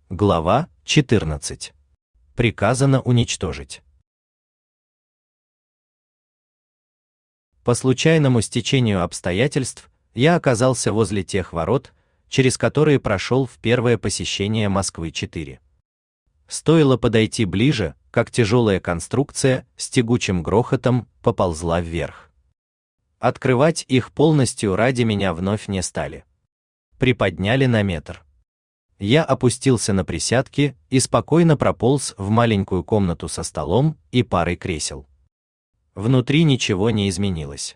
Глава 14. Приказано уничтожить. По случайному стечению обстоятельств я оказался возле тех ворот, через которые прошел в первое посещение Москвы-4. Стоило подойти ближе, как тяжелая конструкция с тягучим грохотом поползла вверх. Открывать их полностью ради меня вновь не стали. Приподняли на метр. Я опустился на присядки и спокойно прополз в маленькую комнату со столом и парой кресел. Внутри ничего не изменилось.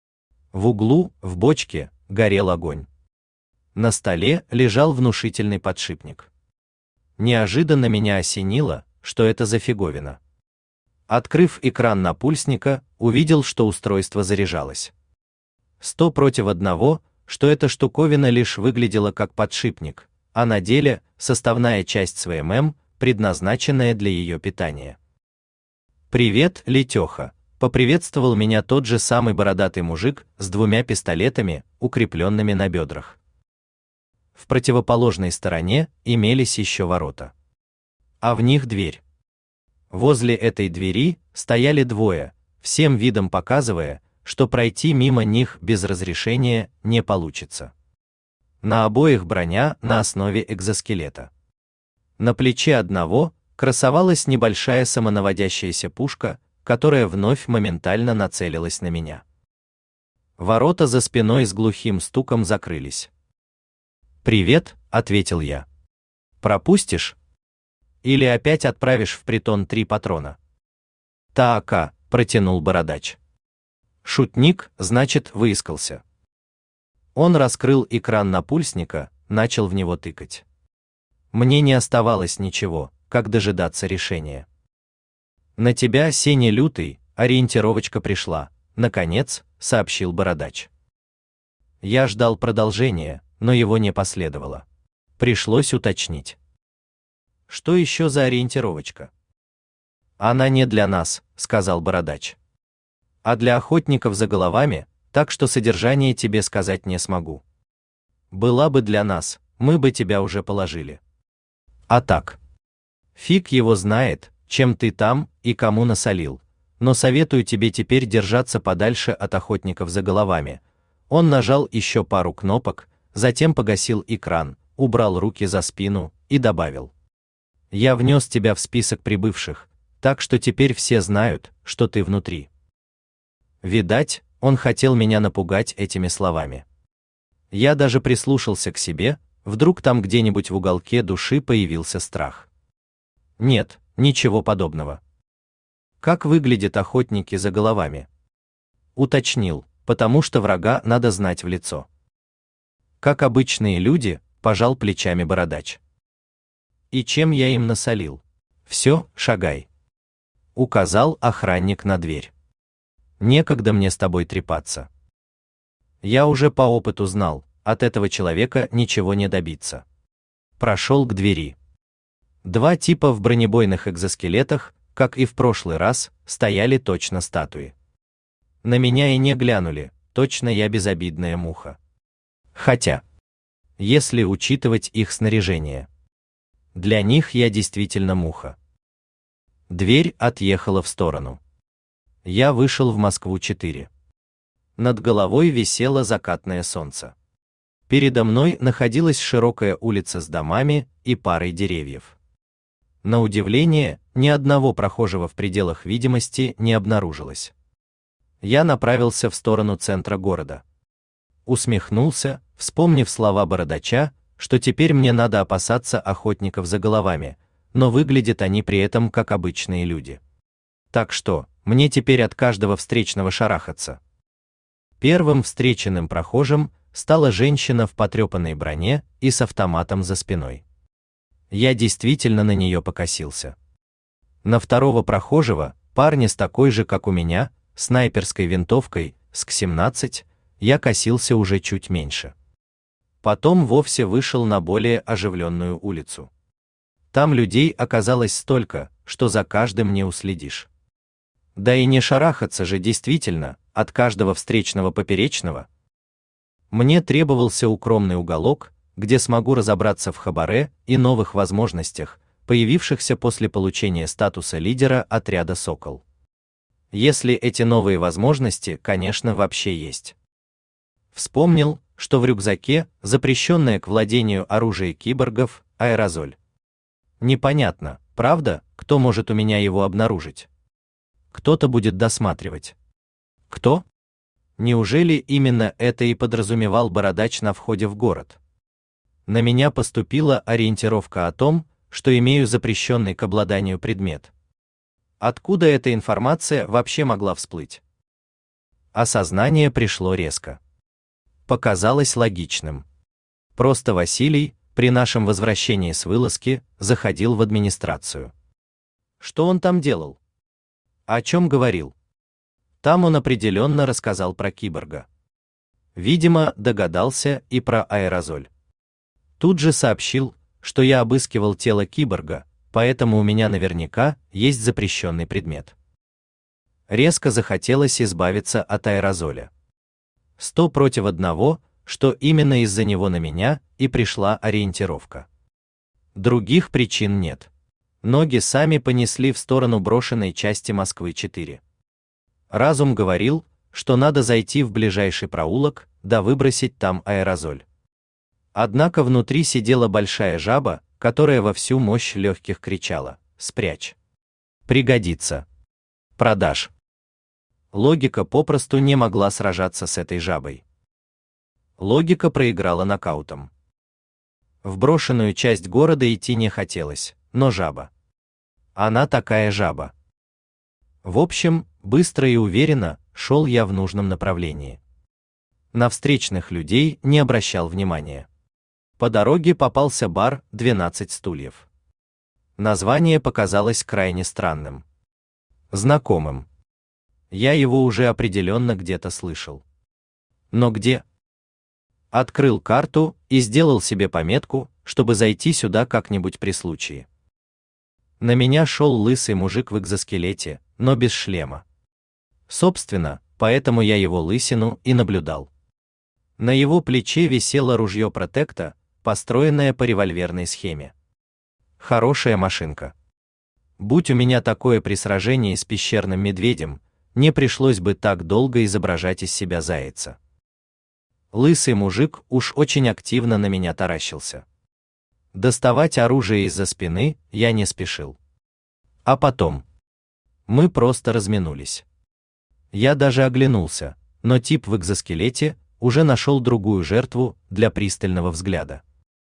В углу, в бочке, горел огонь. На столе лежал внушительный подшипник. Неожиданно меня осенило, что это за фиговина. Открыв экран напульсника, увидел, что устройство заряжалось. 100 против 1, что эта штуковина лишь выглядела как подшипник, а на деле составная часть СВМ, предназначенная для ее питания. «Привет, Летеха», — поприветствовал меня тот же самый бородатый мужик с 2 пистолетами, укрепленными на бедрах. В противоположной стороне имелись еще ворота. А в них дверь. Возле этой двери стояли 2, всем видом показывая, что пройти мимо них без разрешения не получится. На обоих броня на основе экзоскелета. На плече одного красовалась небольшая самонаводящаяся пушка, которая вновь моментально нацелилась на меня. Ворота за спиной с глухим стуком закрылись. «Привет», — ответил я. «Пропустишь? Или опять отправишь в притон 3 патрона?» «Так», — протянул бородач. «Шутник, значит, выискался». Он раскрыл экран напульсника, начал в него тыкать. Мне не оставалось ничего, как дожидаться решения. «На тебя, Сеня Лютый, ориентировочка пришла», — наконец сообщил бородач. Я ждал продолжения, но его не последовало. Пришлось уточнить. «Что еще за ориентировочка?» «Она не для нас», — сказал бородач. «А для охотников за головами, так что содержание тебе сказать не смогу. Была бы для нас, мы бы тебя уже положили. А так, фиг его знает, чем ты там и кому насолил, но советую тебе теперь держаться подальше от охотников за головами». Он нажал еще пару кнопок, затем погасил экран, убрал руки за спину и добавил: «Я внес тебя в список прибывших, так что теперь все знают, что ты внутри». Видать, он хотел меня напугать этими словами. Я даже прислушался к себе, вдруг там где-нибудь в уголке души появился страх. Нет, ничего подобного. «Как выглядят охотники за головами?» Уточнил, потому что врага надо знать в лицо. «Как обычные люди», — пожал плечами бородач. «И чем я им насолил?» «Все, шагай», — указал охранник на дверь. «Некогда мне с тобой трепаться. Я уже по опыту знал, от этого человека ничего не добиться». Прошел к двери. 2 типа в бронебойных экзоскелетах, как и в прошлый раз, стояли точно статуи. На меня и не глянули, точно я безобидная муха. Хотя, если учитывать их снаряжение, для них я действительно муха. Дверь отъехала в сторону. Я вышел в Москву-4. Над головой висело закатное солнце. Передо мной находилась широкая улица с домами и парой деревьев. На удивление, ни одного прохожего в пределах видимости не обнаружилось. Я направился в сторону центра города. Усмехнулся, вспомнив слова бородача, что теперь мне надо опасаться охотников за головами, но выглядят они при этом как обычные люди. Так что, мне теперь от каждого встречного шарахаться. Первым встреченным прохожим стала женщина в потрепанной броне и с автоматом за спиной. Я действительно на нее покосился. На второго прохожего, парня с такой же, как у меня, снайперской винтовкой, СК-17, я косился уже чуть меньше. Потом вовсе вышел на более оживленную улицу. Там людей оказалось столько, что за каждым не уследишь. Да и не шарахаться же действительно от каждого встречного поперечного. Мне требовался укромный уголок, где смогу разобраться в хабаре и новых возможностях, появившихся после получения статуса лидера отряда «Сокол». Если эти новые возможности, конечно, вообще есть. Вспомнил, что в рюкзаке запрещенное к владению оружие киборгов аэрозоль. Непонятно, правда, кто может у меня его обнаружить? Кто-то будет досматривать. Кто? Неужели именно это и подразумевал бородач на входе в город? На меня поступила ориентировка о том, что имею запрещенный к обладанию предмет. Откуда эта информация вообще могла всплыть? Осознание пришло резко. Показалось логичным. Просто Василий, при нашем возвращении с вылазки, заходил в администрацию. Что он там делал? О чем говорил? Там он определенно рассказал про киборга. Видимо, догадался и про аэрозоль. Тут же сообщил, что я обыскивал тело киборга, поэтому у меня наверняка есть запрещенный предмет. Резко захотелось избавиться от аэрозоля. 100 против 1, что именно из-за него на меня и пришла ориентировка. Других причин нет. Ноги сами понесли в сторону брошенной части Москвы-4. Разум говорил, что надо зайти в ближайший проулок, да выбросить там аэрозоль. Однако внутри сидела большая жаба, которая во всю мощь легких кричала: «Спрячь! Пригодится! Продашь!» Логика попросту не могла сражаться с этой жабой. Логика проиграла нокаутом. В брошенную часть города идти не хотелось, но жаба. Она такая жаба. В общем, быстро и уверенно шел я в нужном направлении. На встречных людей не обращал внимания. По дороге попался бар «12 стульев». Название показалось крайне странным. Знакомым. Я его уже определенно где-то слышал. Но где? Открыл карту и сделал себе пометку, чтобы зайти сюда как-нибудь при случае. На меня шел лысый мужик в экзоскелете, но без шлема. Собственно, поэтому я его лысину и наблюдал. На его плече висело ружье Протекта, построенное по револьверной схеме. Хорошая машинка. Будь у меня такое при сражении с пещерным медведем, не пришлось бы так долго изображать из себя зайца. Лысый мужик уж очень активно на меня таращился. Доставать оружие из-за спины я не спешил. А потом мы просто разминулись. Я даже оглянулся, но тип в экзоскелете уже нашел другую жертву для пристального взгляда.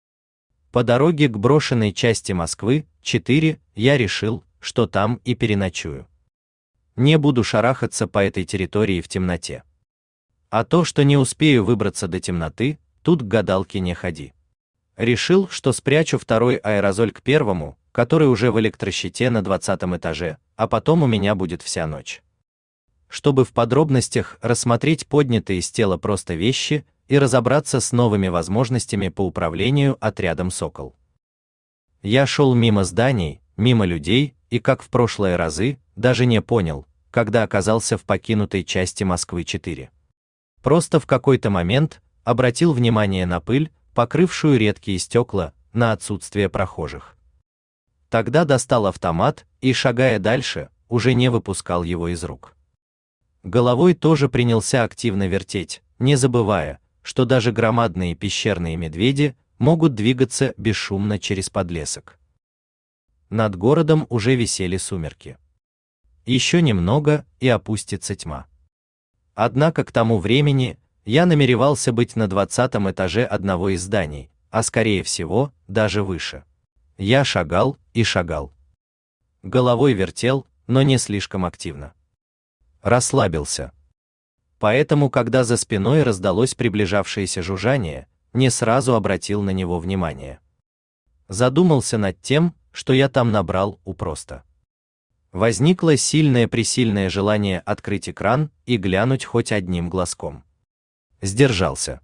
По дороге к брошенной части Москвы-4 я решил, что там и переночую. Не буду шарахаться по этой территории в темноте. А то, что не успею выбраться до темноты, тут к гадалке не ходи. Решил, что спрячу второй аэрозоль к первому, который уже в электрощите на 20-м этаже, а потом у меня будет вся ночь. Чтобы в подробностях рассмотреть поднятые с тела просто вещи и разобраться с новыми возможностями по управлению отрядом «Сокол». Я шел мимо зданий, мимо людей и, как в прошлые разы, даже не понял, когда оказался в покинутой части Москвы-4. Просто в какой-то момент обратил внимание на пыль, покрывшую редкие стекла, на отсутствие прохожих. Тогда достал автомат и, шагая дальше, уже не выпускал его из рук. Головой тоже принялся активно вертеть, не забывая, что даже громадные пещерные медведи могут двигаться бесшумно через подлесок. Над городом уже висели сумерки. Еще немного, и опустится тьма. Однако к тому времени я намеревался быть на 20-м этаже одного из зданий, а скорее всего, даже выше. Я шагал и шагал. Головой вертел, но не слишком активно. Расслабился. Поэтому, когда за спиной раздалось приближавшееся жужжание, не сразу обратил на него внимание. Задумался над тем, что я там набрал просто. Возникло сильное-пресильное желание открыть экран и глянуть хоть одним глазком. Сдержался.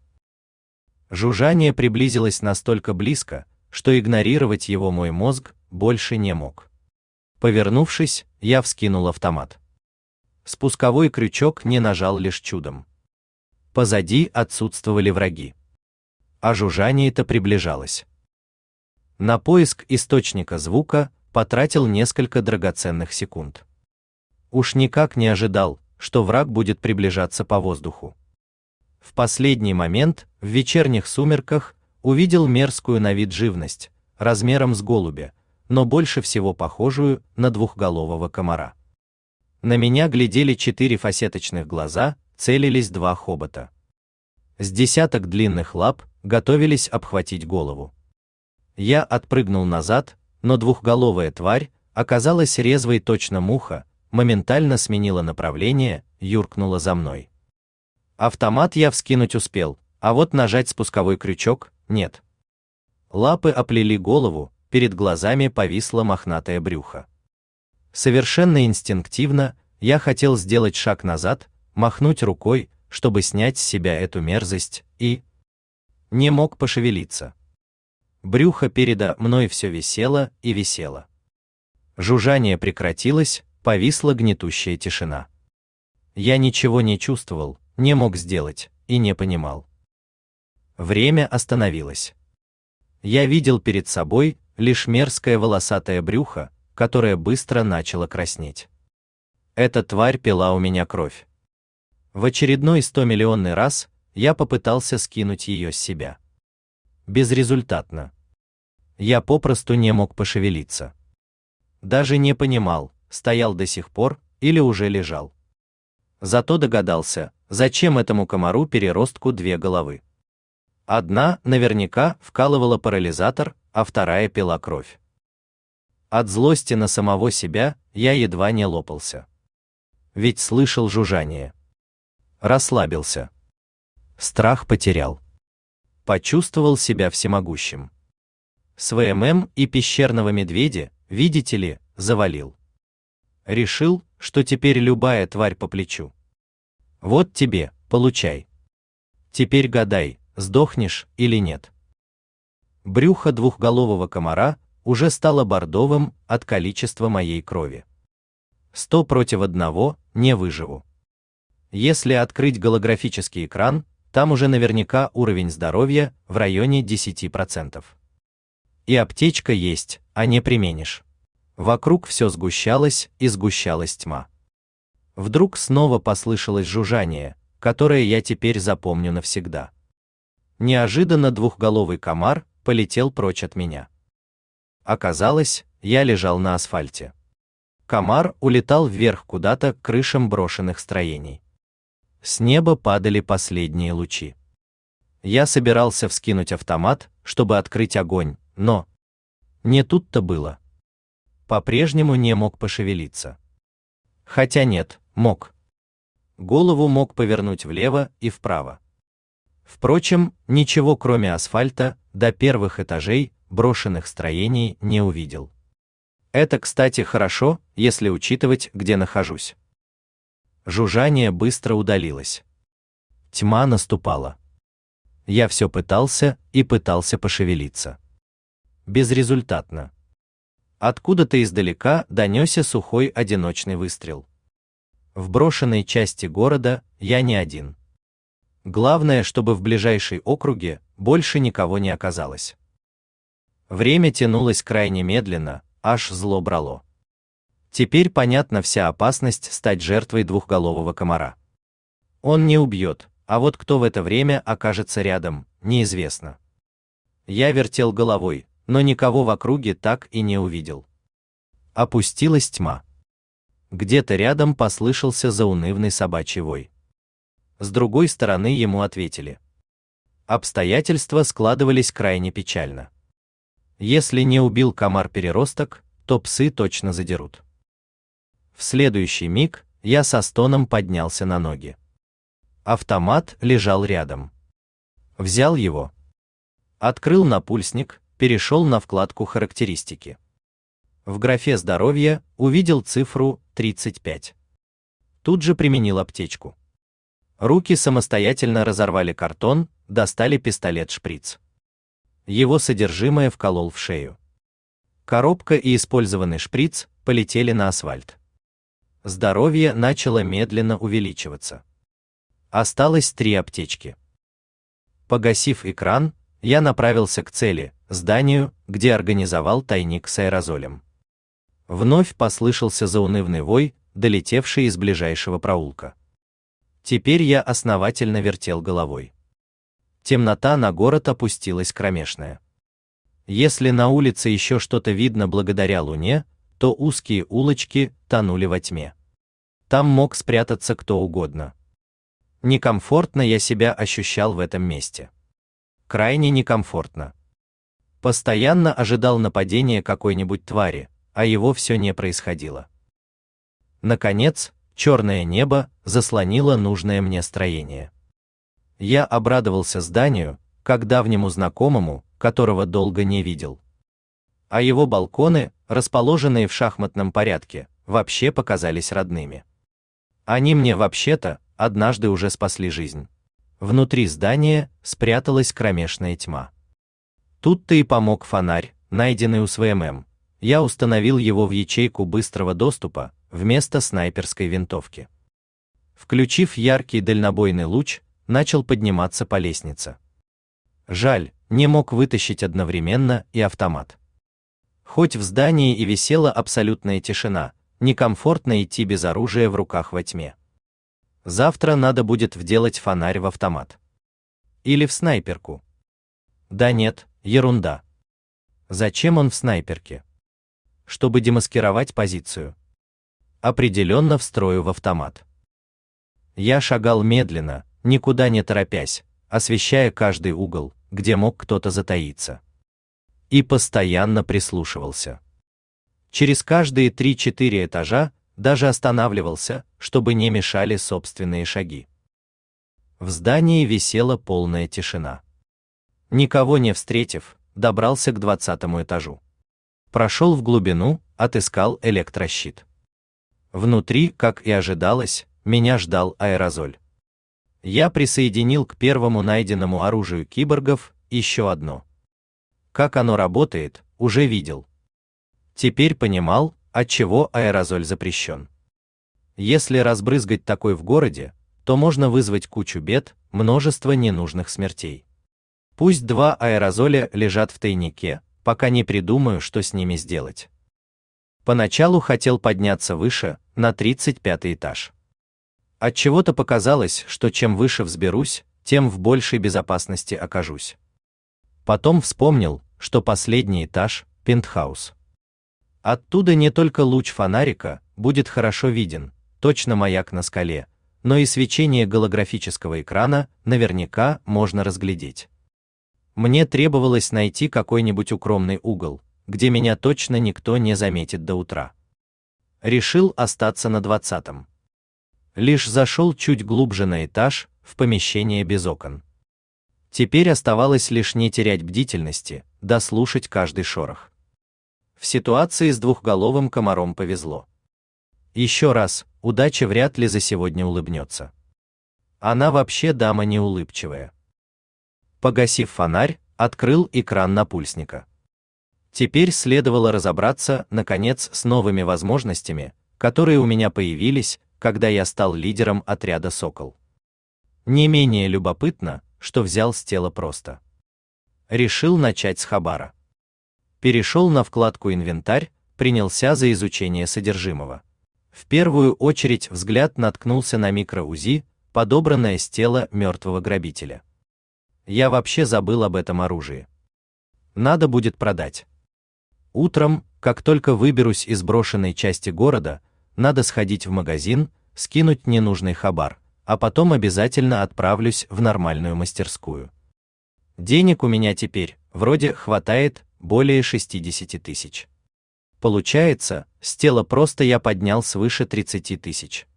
Жужжание приблизилось настолько близко, что игнорировать его мой мозг больше не мог. Повернувшись, я вскинул автомат. Спусковой крючок не нажал лишь чудом. Позади отсутствовали враги. а жужжание-то приближалось. На поиск источника звука потратил несколько драгоценных секунд. Уж никак не ожидал, что враг будет приближаться по воздуху. В последний момент, в вечерних сумерках, увидел мерзкую на вид живность, размером с голубя, но больше всего похожую на двухголового комара. На меня глядели 4 фасеточных глаза, целились 2 хобота. С десяток длинных лап готовились обхватить голову. Я отпрыгнул назад, но двухголовая тварь оказалась резвой точно муха, моментально сменила направление, юркнула за мной. Автомат я вскинуть успел, а вот нажать спусковой крючок — нет. Лапы оплели голову, перед глазами повисло мохнатое брюхо. Совершенно инстинктивно я хотел сделать шаг назад, махнуть рукой, чтобы снять с себя эту мерзость, и не мог пошевелиться. Брюхо передо мной все висело и висело. Жужжание прекратилось, повисла гнетущая тишина. Я ничего не чувствовал, не мог сделать и не понимал. Время остановилось. Я видел перед собой лишь мерзкое волосатое брюхо, которое быстро начало краснеть. Эта тварь пила у меня кровь. В очередной 100-миллионный раз я попытался скинуть ее с себя. Безрезультатно. Я попросту не мог пошевелиться. Даже не понимал, стоял до сих пор или уже лежал. Зато догадался, зачем этому комару-переростку 2 головы. Одна наверняка вкалывала парализатор, а вторая пила кровь. От злости на самого себя я едва не лопался. Ведь слышал жужжание. Расслабился. Страх потерял. Почувствовал себя всемогущим. С ВММ и пещерного медведя, видите ли, завалил. Решил, что теперь любая тварь по плечу. Вот тебе, получай. Теперь гадай, сдохнешь или нет. Брюхо двухголового комара уже стало бордовым от количества моей крови. 100 против 1 не выживу. Если открыть голографический экран, там уже наверняка уровень здоровья в районе 10%. И аптечка есть, а не применишь. Вокруг все сгущалось и сгущалась тьма. Вдруг снова послышалось жужжание, которое я теперь запомню навсегда. Неожиданно двухголовый комар полетел прочь от меня. Оказалось, я лежал на асфальте. Комар улетал вверх куда-то к крышам брошенных строений. С неба падали последние лучи. Я собирался вскинуть автомат, чтобы открыть огонь, но не тут-то было. По-прежнему не мог пошевелиться. Хотя нет, мог. Голову мог повернуть влево и вправо. Впрочем, ничего кроме асфальта до первых этажей брошенных строений не увидел. Это, кстати, хорошо, если учитывать, где нахожусь. Жужжание быстро удалилось. Тьма наступала. Я все пытался и пытался пошевелиться. Безрезультатно. Откуда-то издалека донесся сухой одиночный выстрел. В брошенной части города я не один. Главное, чтобы в ближайшей округе больше никого не оказалось. Время тянулось крайне медленно, аж зло брало. Теперь понятна вся опасность стать жертвой двухголового комара. Он не убьет, а вот кто в это время окажется рядом, неизвестно. Я вертел головой, но никого в округе так и не увидел. Опустилась тьма. Где-то рядом послышался заунывный собачий вой. С другой стороны ему ответили. Обстоятельства складывались крайне печально. Если не убил комар-переросток, то псы точно задерут. В следующий миг я со стоном поднялся на ноги. Автомат лежал рядом. Взял его. Открыл напульсник, перешел на вкладку «Характеристики». В графе «Здоровье» увидел цифру 35. Тут же применил аптечку. Руки самостоятельно разорвали картон, достали пистолет-шприц. Его содержимое вколол в шею. Коробка и использованный шприц полетели на асфальт. Здоровье начало медленно увеличиваться. Осталось 3 аптечки. Погасив экран, я направился к цели, зданию, где организовал тайник с аэрозолем. Вновь послышался заунывный вой, долетевший из ближайшего проулка. Теперь я основательно вертел головой. Темнота на город опустилась кромешная. Если на улице еще что-то видно благодаря луне, то узкие улочки тонули во тьме. Там мог спрятаться кто угодно. Некомфортно я себя ощущал в этом месте. Крайне некомфортно. Постоянно ожидал нападения какой-нибудь твари, а его все не происходило. Наконец, черное небо заслонило нужное мне строение. Я обрадовался зданию, как давнему знакомому, которого долго не видел. А его балконы, расположенные в шахматном порядке, вообще показались родными. Они мне вообще-то однажды уже спасли жизнь. Внутри здания спряталась кромешная тьма. Тут-то и помог фонарь, найденный у СВМ. Я установил его в ячейку быстрого доступа вместо снайперской винтовки. Включив яркий дальнобойный луч, начал подниматься по лестнице. Жаль, не мог вытащить одновременно и автомат. Хоть в здании и висела абсолютная тишина, некомфортно идти без оружия в руках во тьме. Завтра надо будет вделать фонарь в автомат. Или в снайперку. Да нет, ерунда. Зачем он в снайперке? Чтобы демаскировать позицию. Определенно встрою в автомат. Я шагал медленно, никуда не торопясь, освещая каждый угол, где мог кто-то затаиться. И постоянно прислушивался. Через каждые 3-4 этажа даже останавливался, чтобы не мешали собственные шаги. В здании висела полная тишина. Никого не встретив, добрался к 20-му этажу. Прошел в глубину, отыскал электрощит. Внутри, как и ожидалось, меня ждал аэрозоль. Я присоединил к первому найденному оружию киборгов еще одно. Как оно работает, уже видел. Теперь понимал, отчего аэрозоль запрещен. Если разбрызгать такой в городе, то можно вызвать кучу бед, множество ненужных смертей. Пусть 2 аэрозоля лежат в тайнике, пока не придумаю, что с ними сделать. Поначалу хотел подняться выше, на 35-й этаж. Отчего-то показалось, что чем выше взберусь, тем в большей безопасности окажусь. Потом вспомнил, что последний этаж – пентхаус. Оттуда не только луч фонарика будет хорошо виден, точно маяк на скале, но и свечение голографического экрана наверняка можно разглядеть. Мне требовалось найти какой-нибудь укромный угол, где меня точно никто не заметит до утра. Решил остаться на 20-м. Лишь зашел чуть глубже на этаж, в помещение без окон. Теперь оставалось лишь не терять бдительности, да слушать каждый шорох. В ситуации с двухголовым комаром повезло. Еще раз, удача вряд ли за сегодня улыбнется. Она вообще дама неулыбчивая. Погасив фонарь, открыл экран напульсника. Теперь следовало разобраться, наконец, с новыми возможностями, которые у меня появились, когда я стал лидером отряда «Сокол». Не менее любопытно, что взял с тела просто. Решил начать с хабара. Перешел на вкладку «Инвентарь», принялся за изучение содержимого. В первую очередь взгляд наткнулся на микро-УЗИ, подобранное с тела мертвого грабителя. Я вообще забыл об этом оружии. Надо будет продать. Утром, как только выберусь из брошенной части города, надо сходить в магазин, скинуть ненужный хабар, а потом обязательно отправлюсь в нормальную мастерскую. Денег у меня теперь, вроде, хватает более 60 тысяч. Получается, с тела просто я поднял свыше 30 тысяч.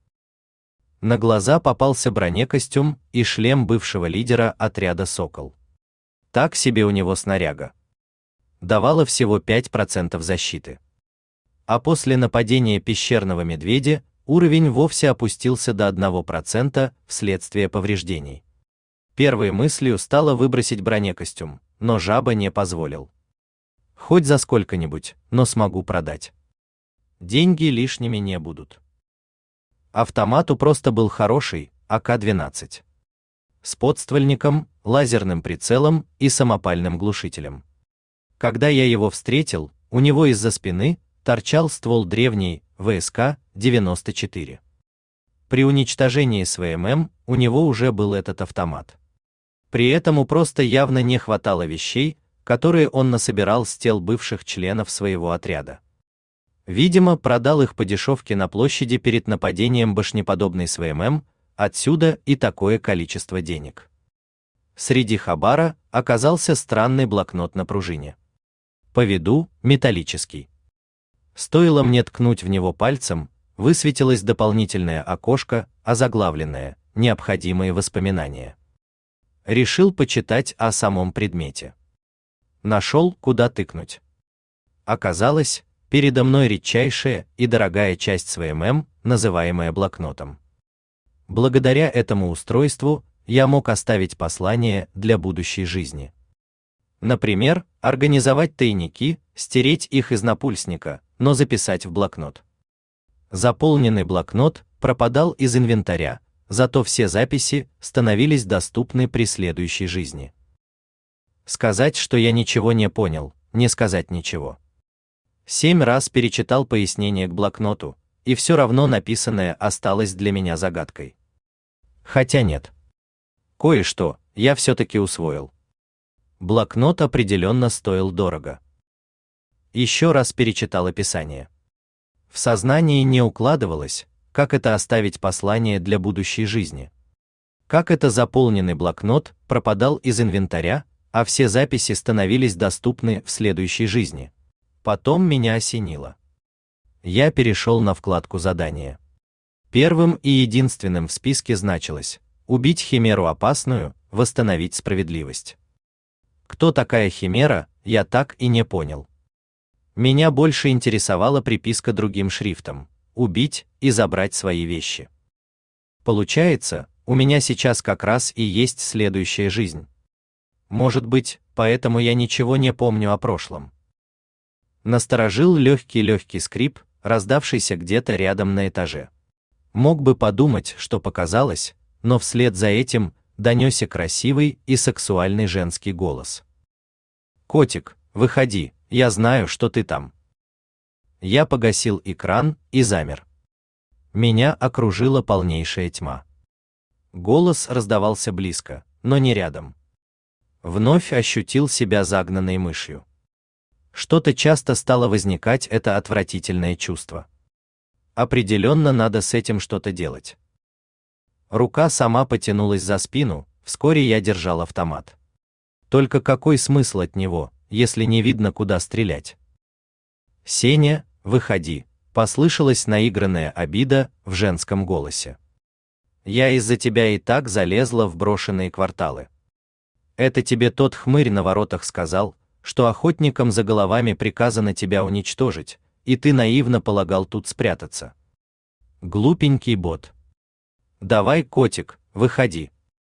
На глаза попался бронекостюм и шлем бывшего лидера отряда «Сокол». Так себе у него снаряга. Давало всего 5% защиты. А после нападения пещерного медведя уровень вовсе опустился до 1% вследствие повреждений. Первой мыслью стало выбросить бронекостюм, но жаба не позволил. Хоть за сколько-нибудь, но смогу продать. Деньги лишними не будут. Автомат у просто был хороший, АК-12. с подствольником, лазерным прицелом и самопальным глушителем. Когда я его встретил, у него из-за спины торчал ствол древней ВСК-94. При уничтожении СВМ у него уже был этот автомат. При этом просто явно не хватало вещей, которые он насобирал с тел бывших членов своего отряда. Видимо, продал их по дешевке на площади перед нападением башнеподобной СВМ, отсюда и такое количество денег. Среди хабара оказался странный блокнот на пружине. По виду металлический. Стоило мне ткнуть в него пальцем, высветилось дополнительное окошко, озаглавленное «Необходимые воспоминания». Решил почитать о самом предмете. Нашел, куда тыкнуть. Оказалось, передо мной редчайшая и дорогая часть СВМ, называемая блокнотом. Благодаря этому устройству я мог оставить послание для будущей жизни. Например, организовать тайники, стереть их из напульсника, но записать в блокнот. Заполненный блокнот пропадал из инвентаря, зато все записи становились доступны при следующей жизни. Сказать, что я ничего не понял, не сказать ничего. 7 раз перечитал пояснение к блокноту, и все равно написанное осталось для меня загадкой. Хотя нет. Кое-что я все-таки усвоил. Блокнот определенно стоил дорого. Еще раз перечитал описание. В сознании не укладывалось, как это оставить послание для будущей жизни. Как это заполненный блокнот пропадал из инвентаря, а все записи становились доступны в следующей жизни. Потом меня осенило. Я перешел на вкладку задания. Первым и единственным в списке значилось «Убить химеру опасную, восстановить справедливость». Кто такая химера, я так и не понял. Меня больше интересовала приписка другим шрифтом «Убить и забрать свои вещи». Получается, у меня сейчас как раз и есть следующая жизнь. Может быть, поэтому я ничего не помню о прошлом. Насторожил легкий скрип, раздавшийся где-то рядом на этаже. Мог бы подумать, что показалось, но вслед за этим донесся красивый и сексуальный женский голос. «Котик, выходи, я знаю, что ты там». Я погасил экран и замер. Меня окружила полнейшая тьма. Голос раздавался близко, но не рядом. Вновь ощутил себя загнанной мышью. Что-то часто стало возникать это отвратительное чувство. Определенно надо с этим что-то делать. Рука сама потянулась за спину, вскоре я держал автомат. Только какой смысл от него, если не видно, куда стрелять? «Сеня, выходи», — послышалась наигранная обида в женском голосе. «Я из-за тебя и так залезла в брошенные кварталы. Это тебе тот хмырь на воротах сказал, что охотникам за головами приказано тебя уничтожить, и ты наивно полагал тут спрятаться. Глупенький бот. Давай, котик, выходи».